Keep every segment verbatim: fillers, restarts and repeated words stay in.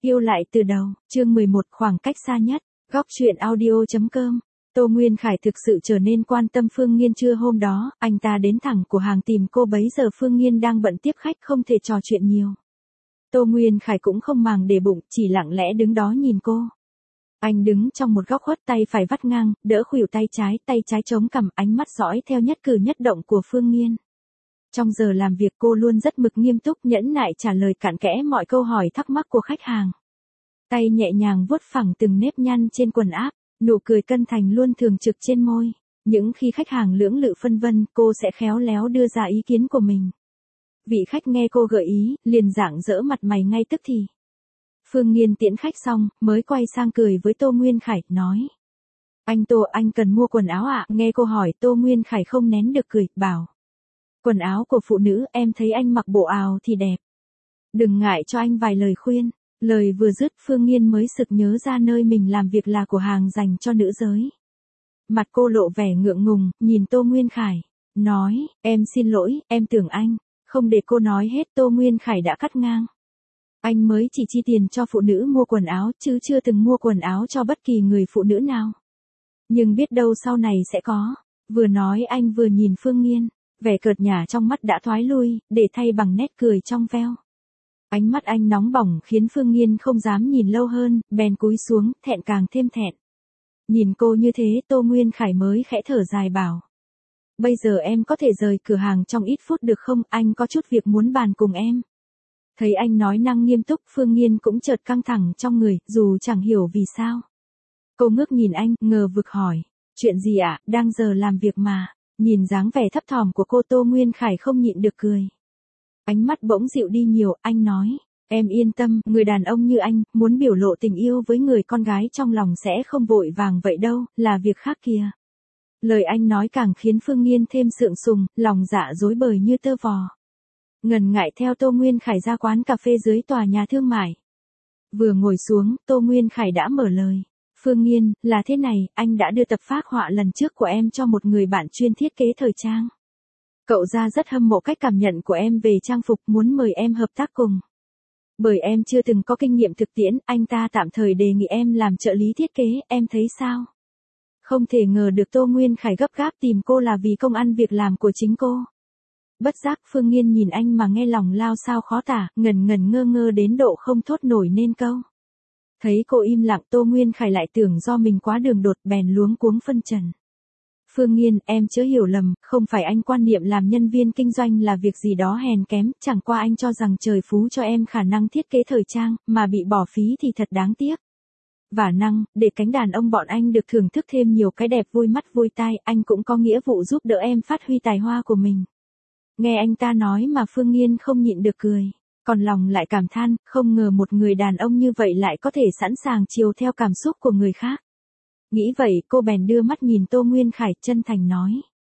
Yêu lại từ đầu, chương mười một khoảng cách xa nhất, góc truyện audio.com. Tô Nguyên Khải thực sự trở nên quan tâm Phương Nghiên trưa hôm đó, anh ta đến thẳng cửa hàng tìm cô bấy giờ Phương Nghiên đang bận tiếp khách không thể trò chuyện nhiều. Tô Nguyên Khải cũng không màng để bụng, chỉ lặng lẽ đứng đó nhìn cô. Anh đứng trong một góc khuất tay phải vắt ngang, đỡ khuỷu tay trái, tay trái chống cằm, ánh mắt dõi theo nhất cử nhất động của Phương Nghiên. Trong giờ làm việc cô luôn rất mực nghiêm túc nhẫn nại trả lời cặn kẽ mọi câu hỏi thắc mắc của khách hàng. Tay nhẹ nhàng vuốt phẳng từng nếp nhăn trên quần áp, nụ cười chân thành luôn thường trực trên môi. Những khi khách hàng lưỡng lự phân vân, cô sẽ khéo léo đưa ra ý kiến của mình. Vị khách nghe cô gợi ý, liền rạng rỡ mặt mày ngay tức thì. Phương Nghiên tiễn khách xong, mới quay sang cười với Tô Nguyên Khải, nói. Anh Tô, anh cần mua quần áo ạ? À? Nghe cô hỏi, Tô Nguyên Khải không nén được cười, bảo. Quần áo của phụ nữ, em thấy anh mặc bộ áo thì đẹp. Đừng ngại cho anh vài lời khuyên. Lời vừa dứt, Phương Nghiên mới sực nhớ ra nơi mình làm việc là cửa hàng dành cho nữ giới. Mặt cô lộ vẻ ngượng ngùng, nhìn Tô Nguyên Khải. Nói, em xin lỗi, em tưởng anh. Không để cô nói hết, Tô Nguyên Khải đã cắt ngang. Anh mới chỉ chi tiền cho phụ nữ mua quần áo, chứ chưa từng mua quần áo cho bất kỳ người phụ nữ nào. Nhưng biết đâu sau này sẽ có. Vừa nói anh vừa nhìn Phương Nghiên. Vẻ cợt nhả trong mắt đã thoái lui, để thay bằng nét cười trong veo. Ánh mắt anh nóng bỏng khiến Phương Nghiên không dám nhìn lâu hơn, bèn cúi xuống, thẹn càng thêm thẹn. Nhìn cô như thế, Tô Nguyên Khải mới khẽ thở dài bảo. Bây giờ em có thể rời cửa hàng trong ít phút được không, anh có chút việc muốn bàn cùng em. Thấy anh nói năng nghiêm túc, Phương Nghiên cũng chợt căng thẳng trong người, dù chẳng hiểu vì sao. Cô ngước nhìn anh, ngờ vực hỏi. Chuyện gì ạ, à? Đang giờ làm việc mà. Nhìn dáng vẻ thấp thỏm của cô, Tô Nguyên Khải không nhịn được cười. Ánh mắt bỗng dịu đi nhiều, anh nói. Em yên tâm, người đàn ông như anh, muốn biểu lộ tình yêu với người con gái trong lòng sẽ không vội vàng vậy đâu, là việc khác kìa. Lời anh nói càng khiến Phương Nghiên thêm sượng sùng, lòng dạ rối bời như tơ vò. Ngần ngại theo Tô Nguyên Khải ra quán cà phê dưới tòa nhà thương mại. Vừa ngồi xuống, Tô Nguyên Khải đã mở lời. Phương Nghiên, là thế này, anh đã đưa tập phác họa lần trước của em cho một người bạn chuyên thiết kế thời trang. Cậu ra rất hâm mộ cách cảm nhận của em về trang phục, muốn mời em hợp tác cùng. Bởi em chưa từng có kinh nghiệm thực tiễn, anh ta tạm thời đề nghị em làm trợ lý thiết kế, em thấy sao? Không thể ngờ được Tô Nguyên Khải gấp gáp tìm cô là vì công ăn việc làm của chính cô. Bất giác Phương Nghiên nhìn anh mà nghe lòng lao sao khó tả, ngần ngần ngơ ngơ đến độ không thốt nổi nên câu. Thấy cô im lặng, Tô Nguyên Khải lại tưởng do mình quá đường đột, bèn luống cuống phân trần. Phương Nghiên, em chớ hiểu lầm, không phải anh quan niệm làm nhân viên kinh doanh là việc gì đó hèn kém, chẳng qua anh cho rằng trời phú cho em khả năng thiết kế thời trang, mà bị bỏ phí thì thật đáng tiếc. Vả năng, để cánh đàn ông bọn anh được thưởng thức thêm nhiều cái đẹp vui mắt vui tai, anh cũng có nghĩa vụ giúp đỡ em phát huy tài hoa của mình. Nghe anh ta nói mà Phương Nghiên không nhịn được cười. Còn lòng lại cảm than, không ngờ một người đàn ông như vậy lại có thể sẵn sàng chiều theo cảm xúc của người khác. Nghĩ vậy, cô bèn đưa mắt nhìn Tô Nguyên Khải, chân thành nói.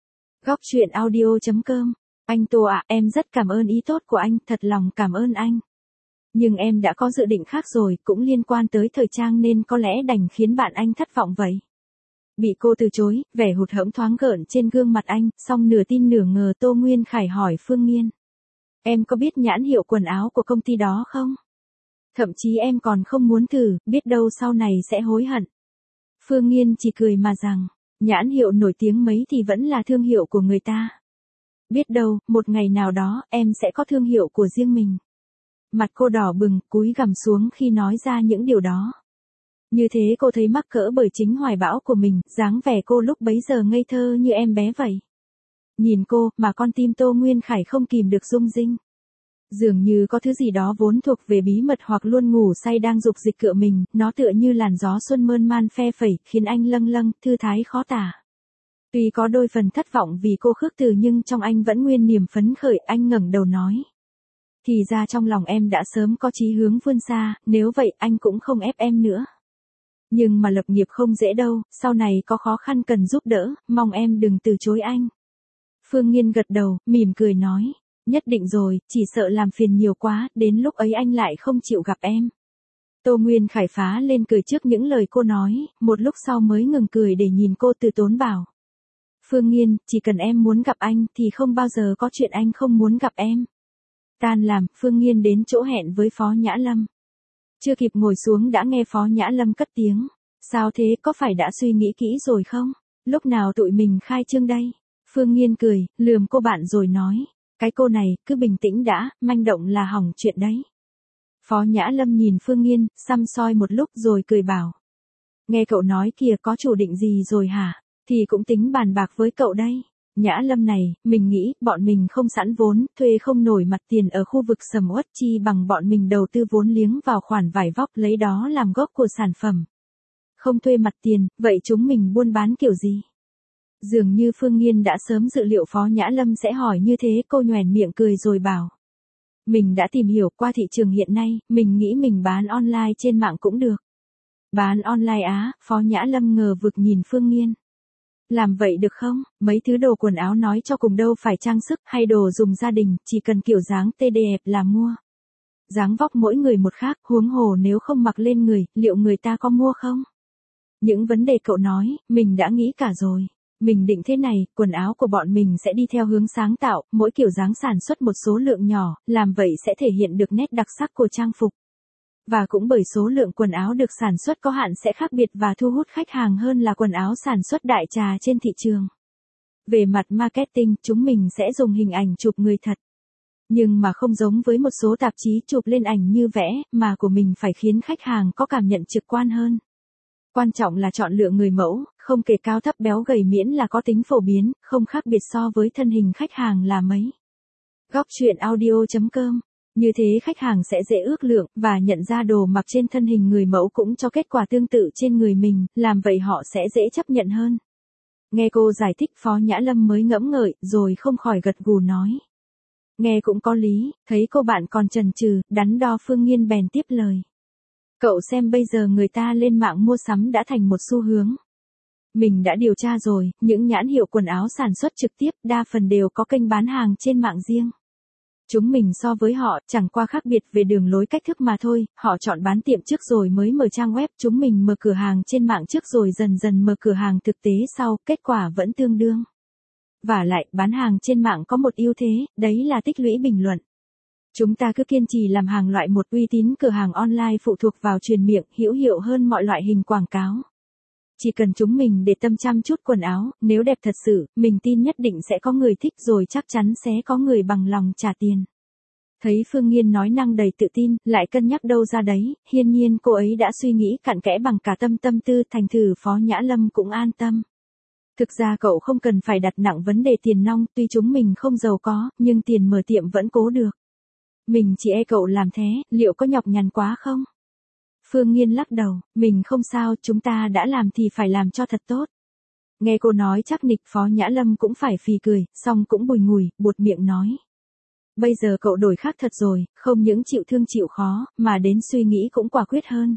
Góc truyện audio.com. Anh Tô ạ, em rất cảm ơn ý tốt của anh, thật lòng cảm ơn anh. Nhưng em đã có dự định khác rồi, cũng liên quan tới thời trang nên có lẽ đành khiến bạn anh thất vọng vậy. Bị cô từ chối, vẻ hụt hẫng thoáng gợn trên gương mặt anh, song nửa tin nửa ngờ Tô Nguyên Khải hỏi Phương Nghiên. Em có biết nhãn hiệu quần áo của công ty đó không? Thậm chí em còn không muốn thử, biết đâu sau này sẽ hối hận. Phương Nghiên chỉ cười mà rằng, nhãn hiệu nổi tiếng mấy thì vẫn là thương hiệu của người ta. Biết đâu, một ngày nào đó, em sẽ có thương hiệu của riêng mình. Mặt cô đỏ bừng, cúi gằm xuống khi nói ra những điều đó. Như thế cô thấy mắc cỡ bởi chính hoài bão của mình, dáng vẻ cô lúc bấy giờ ngây thơ như em bé vậy. Nhìn cô, mà con tim Tô Nguyên Khải không kìm được rung rinh. Dường như có thứ gì đó vốn thuộc về bí mật hoặc luôn ngủ say đang dục dịch cựa mình, nó tựa như làn gió xuân mơn man phe phẩy, khiến anh lâng lâng, thư thái khó tả. Tuy có đôi phần thất vọng vì cô khước từ nhưng trong anh vẫn nguyên niềm phấn khởi, anh ngẩng đầu nói. Thì ra trong lòng em đã sớm có chí hướng vươn xa, nếu vậy anh cũng không ép em nữa. Nhưng mà lập nghiệp không dễ đâu, sau này có khó khăn cần giúp đỡ, mong em đừng từ chối anh. Phương Nghiên gật đầu, mỉm cười nói. Nhất định rồi, chỉ sợ làm phiền nhiều quá, đến lúc ấy anh lại không chịu gặp em. Tô Nguyên Khải phá lên cười trước những lời cô nói, một lúc sau mới ngừng cười để nhìn cô từ tốn bảo. Phương Nghiên, chỉ cần em muốn gặp anh thì không bao giờ có chuyện anh không muốn gặp em. Tan làm, Phương Nghiên đến chỗ hẹn với Phó Nhã Lâm. Chưa kịp ngồi xuống đã nghe Phó Nhã Lâm cất tiếng. Sao thế, có phải đã suy nghĩ kỹ rồi không? Lúc nào tụi mình khai trương đây? Phương Nghiên cười, lườm cô bạn rồi nói. Cái cô này, cứ bình tĩnh đã, manh động là hỏng chuyện đấy. Phó Nhã Lâm nhìn Phương Nghiên, săm soi một lúc rồi cười bảo. Nghe cậu nói kìa, có chủ định gì rồi hả? Thì cũng tính bàn bạc với cậu đây. Nhã Lâm này, mình nghĩ, bọn mình không sẵn vốn, thuê không nổi mặt tiền ở khu vực sầm uất, chi bằng bọn mình đầu tư vốn liếng vào khoản vải vóc, lấy đó làm gốc của sản phẩm. Không thuê mặt tiền, vậy chúng mình buôn bán kiểu gì? Dường như Phương Nghiên đã sớm dự liệu Phó Nhã Lâm sẽ hỏi như thế, cô nhoẻn miệng cười rồi bảo. Mình đã tìm hiểu qua thị trường hiện nay, mình nghĩ mình bán online trên mạng cũng được. Bán online á? Phó Nhã Lâm ngờ vực nhìn Phương Nghiên. Làm vậy được không? Mấy thứ đồ quần áo nói cho cùng đâu phải trang sức hay đồ dùng gia đình, chỉ cần kiểu dáng tê đẹp là mua. Dáng vóc mỗi người một khác, huống hồ nếu không mặc lên người, liệu người ta có mua không? Những vấn đề cậu nói, mình đã nghĩ cả rồi. Mình định thế này, quần áo của bọn mình sẽ đi theo hướng sáng tạo, mỗi kiểu dáng sản xuất một số lượng nhỏ, làm vậy sẽ thể hiện được nét đặc sắc của trang phục. Và cũng bởi số lượng quần áo được sản xuất có hạn sẽ khác biệt và thu hút khách hàng hơn là quần áo sản xuất đại trà trên thị trường. Về mặt marketing, chúng mình sẽ dùng hình ảnh chụp người thật. Nhưng mà không giống với một số tạp chí chụp lên ảnh như vẽ, mà của mình phải khiến khách hàng có cảm nhận trực quan hơn. Quan trọng là chọn lựa người mẫu, không kể cao thấp béo gầy miễn là có tính phổ biến, không khác biệt so với thân hình khách hàng là mấy. Góc truyện audio chấm com. Như thế khách hàng sẽ dễ ước lượng, và nhận ra đồ mặc trên thân hình người mẫu cũng cho kết quả tương tự trên người mình, làm vậy họ sẽ dễ chấp nhận hơn. Nghe cô giải thích Phó Nhã Lâm mới ngẫm ngợi, rồi không khỏi gật gù nói. Nghe cũng có lý, thấy cô bạn còn chần chừ, đắn đo Phương Nghiên bèn tiếp lời. Cậu xem bây giờ người ta lên mạng mua sắm đã thành một xu hướng. Mình đã điều tra rồi, những nhãn hiệu quần áo sản xuất trực tiếp đa phần đều có kênh bán hàng trên mạng riêng. Chúng mình so với họ chẳng qua khác biệt về đường lối cách thức mà thôi, họ chọn bán tiệm trước rồi mới mở trang web, chúng mình mở cửa hàng trên mạng trước rồi dần dần mở cửa hàng thực tế sau, kết quả vẫn tương đương. Vả lại, bán hàng trên mạng có một ưu thế, đấy là tích lũy bình luận. Chúng ta cứ kiên trì làm hàng loại một, uy tín cửa hàng online phụ thuộc vào truyền miệng, hữu hiệu hơn mọi loại hình quảng cáo. Chỉ cần chúng mình để tâm chăm chút quần áo, nếu đẹp thật sự, mình tin nhất định sẽ có người thích rồi chắc chắn sẽ có người bằng lòng trả tiền. Thấy Phương Nghiên nói năng đầy tự tin, lại cân nhắc đâu ra đấy, hiển nhiên cô ấy đã suy nghĩ cặn kẽ bằng cả tâm tâm tư, thành thử Phó Nhã Lâm cũng an tâm. Thực ra cậu không cần phải đặt nặng vấn đề tiền nong, tuy chúng mình không giàu có, nhưng tiền mở tiệm vẫn cố được. Mình chỉ e cậu làm thế, liệu có nhọc nhằn quá không? Phương Nghiên lắc đầu, mình không sao, chúng ta đã làm thì phải làm cho thật tốt. Nghe cô nói chắc nịch Phó Nhã Lâm cũng phải phì cười, xong cũng bùi ngùi, buột miệng nói. Bây giờ cậu đổi khác thật rồi, không những chịu thương chịu khó, mà đến suy nghĩ cũng quả quyết hơn.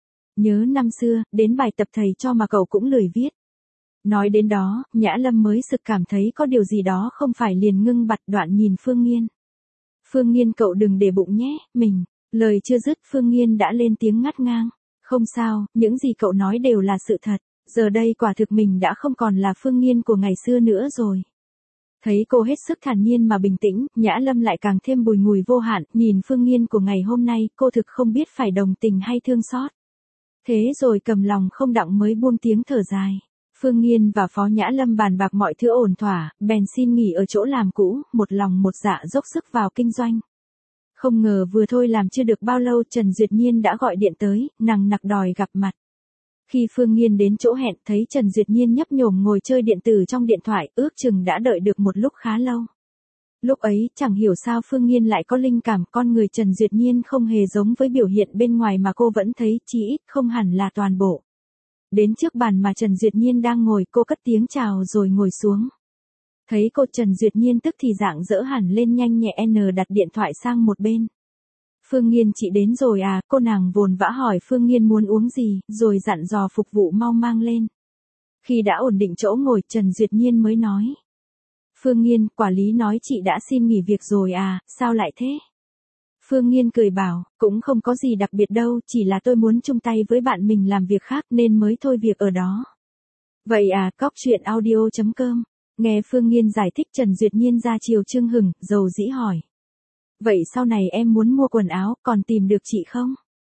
Nhớ năm xưa, đến bài tập thầy cho mà cậu cũng lười viết. Nói đến đó, Nhã Lâm mới sực cảm thấy có điều gì đó không phải, liền ngưng bặt đoạn nhìn Phương Nghiên. Phương Nghiên cậu đừng để bụng nhé, mình. Lời chưa dứt Phương Nghiên đã lên tiếng ngắt ngang. Không sao, những gì cậu nói đều là sự thật. Giờ đây quả thực mình đã không còn là Phương Nghiên của ngày xưa nữa rồi. Thấy cô hết sức thản nhiên mà bình tĩnh, Nhã Lâm lại càng thêm bùi ngùi vô hạn, nhìn Phương Nghiên của ngày hôm nay, cô thực không biết phải đồng tình hay thương xót. Thế rồi cầm lòng không đặng mới buông tiếng thở dài. Phương Nghiên và Phó Nhã Lâm bàn bạc mọi thứ ổn thỏa, bèn xin nghỉ ở chỗ làm cũ, một lòng một dạ dốc sức vào kinh doanh. Không ngờ vừa thôi làm chưa được bao lâu Trần Duyệt Nhiên đã gọi điện tới, nằng nặc đòi gặp mặt. Khi Phương Nghiên đến chỗ hẹn thấy Trần Duyệt Nhiên nhấp nhổm ngồi chơi điện tử trong điện thoại, ước chừng đã đợi được một lúc khá lâu. Lúc ấy, chẳng hiểu sao Phương Nghiên lại có linh cảm con người Trần Duyệt Nhiên không hề giống với biểu hiện bên ngoài mà cô vẫn thấy, chí ít không hẳn là toàn bộ. Đến trước bàn mà Trần Duyệt Nhiên đang ngồi, cô cất tiếng chào rồi ngồi xuống. Thấy cô Trần Duyệt Nhiên tức thì dạng dỡ hẳn lên, nhanh nhẹ n đặt điện thoại sang một bên. Phương Nghiên chị đến rồi à, cô nàng vồn vã hỏi Phương Nghiên muốn uống gì, rồi dặn dò phục vụ mau mang lên. Khi đã ổn định chỗ ngồi Trần Duyệt Nhiên mới nói. Phương Nghiên, quản lý nói chị đã xin nghỉ việc rồi à, sao lại thế? Phương Nghiên cười bảo, cũng không có gì đặc biệt đâu, chỉ là tôi muốn chung tay với bạn mình làm việc khác nên mới thôi việc ở đó. Vậy à, cóc truyện audio chấm com. Nghe Phương Nghiên giải thích Trần Duyệt Nhiên ra chiều chưng hừng, dầu dĩ hỏi. Vậy sau này em muốn mua quần áo, còn tìm được chị không?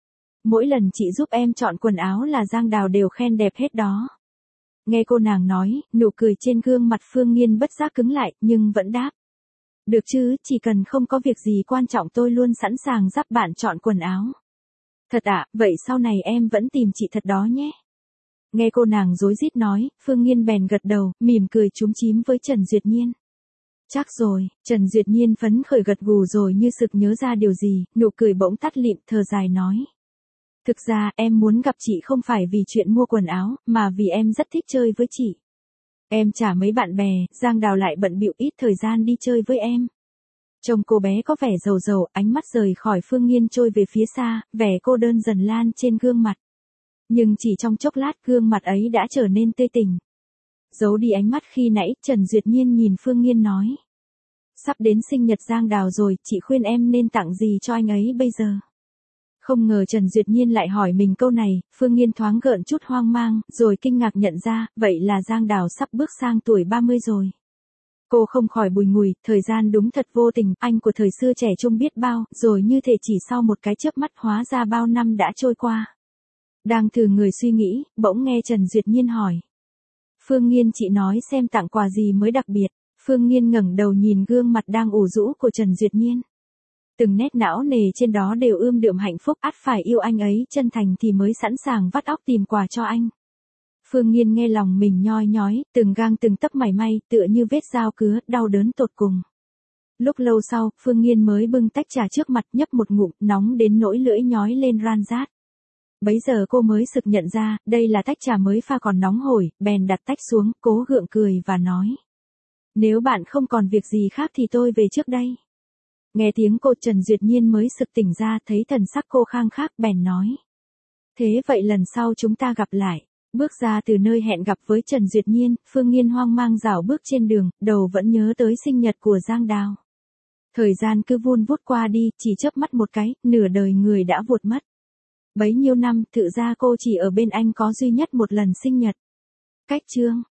Mỗi lần chị giúp em chọn quần áo là Giang Đào đều khen đẹp hết đó. Nghe cô nàng nói, nụ cười trên gương mặt Phương Nghiên bất giác cứng lại, nhưng vẫn đáp. Được chứ, chỉ cần không có việc gì quan trọng tôi luôn sẵn sàng giúp bạn chọn quần áo. Thật ạ, vậy sau này em vẫn tìm chị thật đó nhé. Nghe cô nàng rối rít nói, Phương Nghiên bèn gật đầu, mỉm cười chúm chím với Trần Duyệt Nhiên. Chắc rồi, Trần Duyệt Nhiên phấn khởi gật gù rồi như sực nhớ ra điều gì, nụ cười bỗng tắt lịm, thở dài nói. Thực ra em muốn gặp chị không phải vì chuyện mua quần áo, mà vì em rất thích chơi với chị. Em chả mấy bạn bè, Giang Đào lại bận bịu ít thời gian đi chơi với em. Trông cô bé có vẻ giàu giàu, ánh mắt rời khỏi Phương Nghiên trôi về phía xa, vẻ cô đơn dần lan trên gương mặt. Nhưng chỉ trong chốc lát gương mặt ấy đã trở nên tươi tỉnh. Giấu đi ánh mắt khi nãy, Trần Duyệt Nhiên nhìn Phương Nghiên nói. Sắp đến sinh nhật Giang Đào rồi, chị khuyên em nên tặng gì cho anh ấy bây giờ? Không ngờ Trần Duyệt Nhiên lại hỏi mình câu này, Phương Nghiên thoáng gợn chút hoang mang, rồi kinh ngạc nhận ra, vậy là Giang Đào sắp bước sang tuổi ba mươi rồi. Cô không khỏi bùi ngùi, thời gian đúng thật vô tình, anh của thời xưa trẻ trung biết bao, rồi như thể chỉ sau một cái chớp mắt hóa ra bao năm đã trôi qua. Đang thử người suy nghĩ, bỗng nghe Trần Duyệt Nhiên hỏi. Phương Nghiên chị nói xem tặng quà gì mới đặc biệt. Phương Nghiên ngẩng đầu nhìn gương mặt đang ủ rũ của Trần Duyệt Nhiên. Từng nét não nề trên đó đều ươm đượm hạnh phúc, ắt phải yêu anh ấy chân thành thì mới sẵn sàng vắt óc tìm quà cho anh. Phương Nghiên nghe lòng mình nhoi nhói, từng gang từng tấc mảy may, tựa như vết dao cứa, đau đớn tột cùng. Lúc lâu sau, Phương Nghiên mới bưng tách trà trước mặt nhấp một ngụm, nóng đến nỗi lưỡi nhói lên ran rát. Bấy giờ cô mới sực nhận ra, đây là tách trà mới pha còn nóng hổi, bèn đặt tách xuống, cố gượng cười và nói. Nếu bạn không còn việc gì khác thì tôi về trước đây. Nghe tiếng cô Trần Duyệt Nhiên mới sực tỉnh ra, thấy thần sắc cô khang khác bèn nói. Thế vậy lần sau chúng ta gặp lại. Bước ra từ nơi hẹn gặp với Trần Duyệt Nhiên, Phương Nghiên hoang mang rảo bước trên đường, đầu vẫn nhớ tới sinh nhật của Giang Đào. Thời gian cứ vun vút qua đi, chỉ chớp mắt một cái, nửa đời người đã vụt mất. Bấy nhiêu năm, thực ra cô chỉ ở bên anh có duy nhất một lần sinh nhật. Cách chương.